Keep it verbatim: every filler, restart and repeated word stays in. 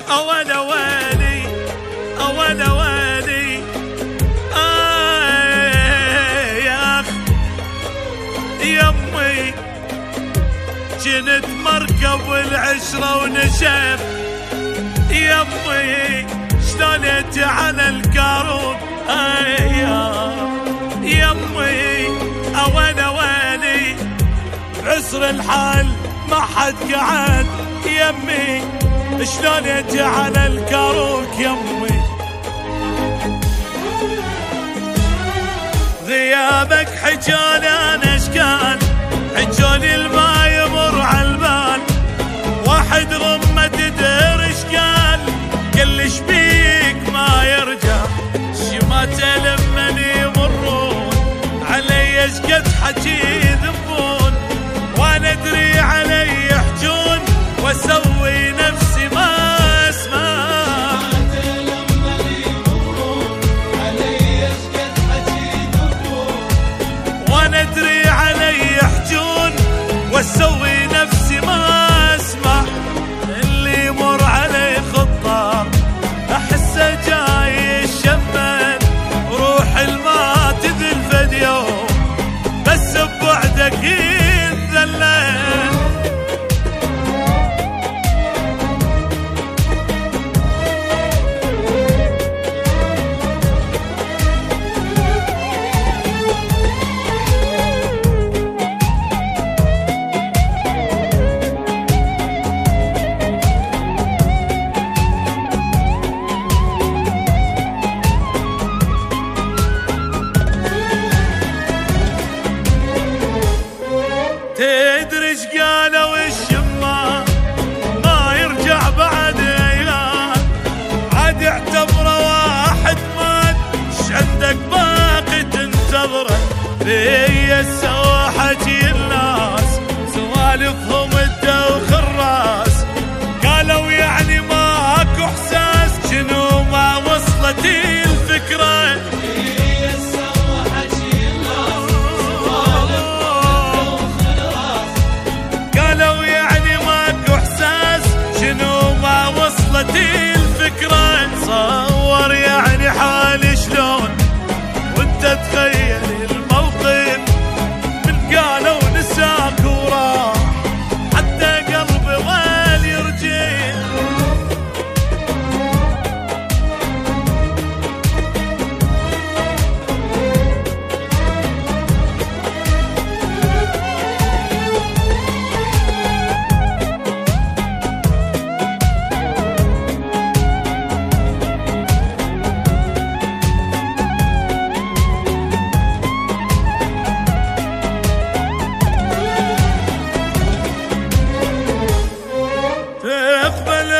أولا ويلي أولا ويلي آه يا أخ يمي جنت مركب العشرة ونشف يمي شلونت على الكارون آه يا يمي أولا ويلي عسر الحال ما حد قعد يمي شلون يجي على الكاروك يمي غيابك حجالي انا اشكال حجالي الما يمر عالبال واحد غمة تدري اشكال كلش بيك ما يرجع شماته لمن يمرون علي اشقد حكي يذبون وانا ادري علي يحجون واسوي نفسي ما اسمع وانا ادري علي يحجون واسوي نفسي ما اسمع اللي يمر علي خطار احسه جاي الشمال روح الما تذل فد يوم بس ببعدك ينذلل تدري ايش قالوا الشمال ما يرجع بعد ايام عاد اعتبره واحد مات ايش عندك باقي تنتظره في السوا حكي الناس سوالفهم الدوخ الراس قالوا يعني ماكو احساس شنو ما وصلت الفكره الفكرة تصور يعني حالي شلون وانت تخيل الموقف من قالوا نساك وراح حتى قلبي ظل يرجع تقبل